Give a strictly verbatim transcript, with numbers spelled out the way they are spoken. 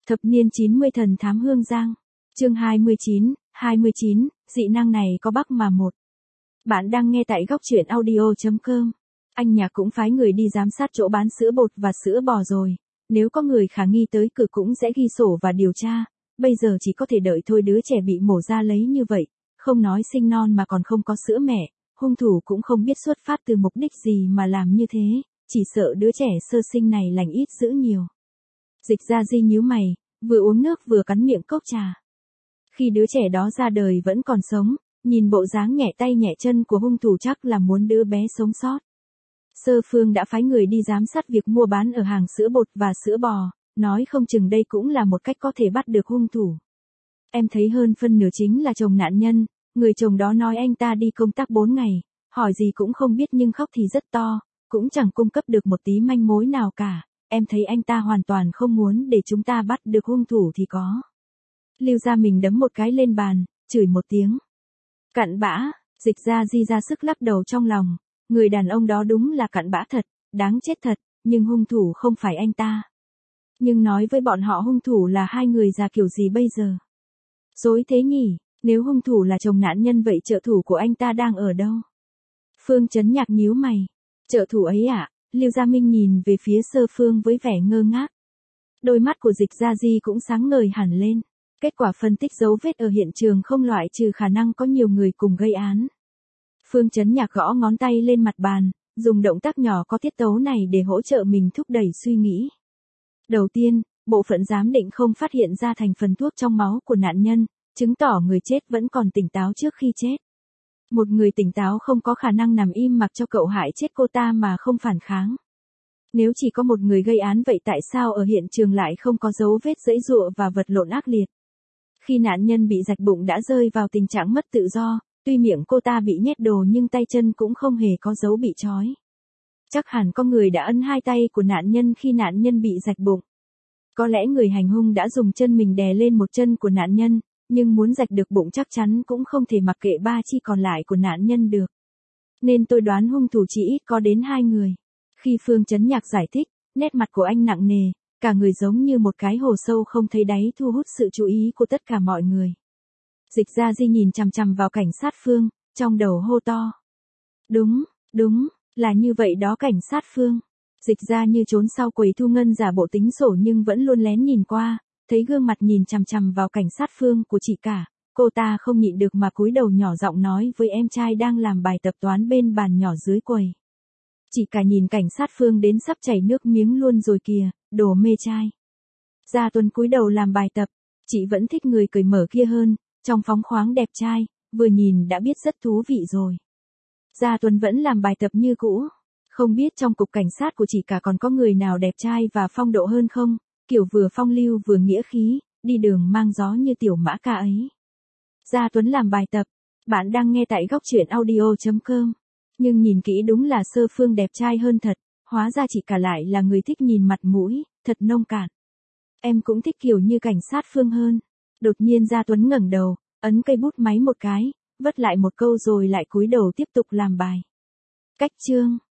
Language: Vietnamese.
Thập niên chín mươi thần thám Hương Giang. Chương hai mươi chín, hai mươi chín, dị năng này có bắc mà một. Bạn đang nghe tại góc truyện audio chấm com. Anh nhà cũng phái người đi giám sát chỗ bán sữa bột và sữa bò rồi. Nếu có người khả nghi tới cửa cũng sẽ ghi sổ và điều tra. Bây giờ chỉ có thể đợi thôi, đứa trẻ bị mổ ra lấy như vậy. Không nói sinh non mà còn không có sữa mẹ. Hung thủ cũng không biết xuất phát từ mục đích gì mà làm như thế. Chỉ sợ đứa trẻ sơ sinh này lành ít dữ nhiều. Dịch Gia Di nhíu mày, vừa uống nước vừa cắn miệng cốc trà. Khi đứa trẻ đó ra đời vẫn còn sống, nhìn bộ dáng nhẹ tay nhẹ chân của hung thủ chắc là muốn đứa bé sống sót. Sơ Phương đã phái người đi giám sát việc mua bán ở hàng sữa bột và sữa bò, nói không chừng đây cũng là một cách có thể bắt được hung thủ. Em thấy hơn phân nửa chính là chồng nạn nhân, người chồng đó nói anh ta đi công tác bốn ngày, hỏi gì cũng không biết nhưng khóc thì rất to, cũng chẳng cung cấp được một tí manh mối nào cả. Em thấy anh ta hoàn toàn không muốn để chúng ta bắt được hung thủ thì có. Lưu Gia mình đấm một cái lên bàn, chửi một tiếng. Cặn bã, Dịch Gia Di ra sức lắc đầu trong lòng, người đàn ông đó đúng là cặn bã thật, đáng chết thật, nhưng hung thủ không phải anh ta. Nhưng nói với bọn họ hung thủ là hai người già kiểu gì bây giờ? Dối thế nhỉ, nếu hung thủ là chồng nạn nhân vậy trợ thủ của anh ta đang ở đâu? Phương Chấn Nhạc nhíu mày, trợ thủ ấy à? Lưu Gia Minh nhìn về phía Sơ Phương với vẻ ngơ ngác. Đôi mắt của Dịch Gia Di cũng sáng ngời hẳn lên. Kết quả phân tích dấu vết ở hiện trường không loại trừ khả năng có nhiều người cùng gây án. Phương Chấn Nhạc gõ ngón tay lên mặt bàn, dùng động tác nhỏ có tiết tấu này để hỗ trợ mình thúc đẩy suy nghĩ. Đầu tiên, bộ phận giám định không phát hiện ra thành phần thuốc trong máu của nạn nhân, chứng tỏ người chết vẫn còn tỉnh táo trước khi chết. Một người tỉnh táo không có khả năng nằm im mặc cho cậu hại chết cô ta mà không phản kháng. Nếu chỉ có một người gây án vậy tại sao ở hiện trường lại không có dấu vết giãy giụa và vật lộn ác liệt? Khi nạn nhân bị rạch bụng đã rơi vào tình trạng mất tự do, tuy miệng cô ta bị nhét đồ nhưng tay chân cũng không hề có dấu bị trói. Chắc hẳn có người đã ấn hai tay của nạn nhân khi nạn nhân bị rạch bụng. Có lẽ người hành hung đã dùng chân mình đè lên một chân của nạn nhân. Nhưng muốn rạch được bụng chắc chắn cũng không thể mặc kệ ba chi còn lại của nạn nhân được. Nên tôi đoán hung thủ chỉ ít có đến hai người. Khi Phương Chấn Nhạc giải thích, nét mặt của anh nặng nề, cả người giống như một cái hồ sâu không thấy đáy thu hút sự chú ý của tất cả mọi người. Dịch Gia Di nhìn chằm chằm vào cảnh sát Phương, trong đầu hô to. Đúng, đúng, là như vậy đó cảnh sát Phương. Dịch Gia như trốn sau quầy thu ngân giả bộ tính sổ nhưng vẫn luôn lén nhìn qua. Thấy gương mặt nhìn chằm chằm vào cảnh sát Phương của chị cả, cô ta không nhịn được mà cúi đầu nhỏ giọng nói với em trai đang làm bài tập toán bên bàn nhỏ dưới quầy. Chị cả nhìn cảnh sát Phương đến sắp chảy nước miếng luôn rồi kìa, đồ mê trai. Gia Tuấn cúi đầu làm bài tập, chị vẫn thích người cởi mở kia hơn, trong phóng khoáng đẹp trai, vừa nhìn đã biết rất thú vị rồi. Gia Tuấn vẫn làm bài tập như cũ, không biết trong cục cảnh sát của chị cả còn có người nào đẹp trai và phong độ hơn không? Kiểu vừa phong lưu vừa nghĩa khí, đi đường mang gió như tiểu mã ca ấy. Gia Tuấn làm bài tập, bạn đang nghe tại góc truyện audio chấm com. Nhưng nhìn kỹ đúng là Sơ Phương đẹp trai hơn thật, hóa ra chị cả lại là người thích nhìn mặt mũi, thật nông cạn. Em cũng thích kiểu như cảnh sát Phương hơn. Đột nhiên Gia Tuấn ngẩng đầu, ấn cây bút máy một cái, vất lại một câu rồi lại cúi đầu tiếp tục làm bài. Cách chương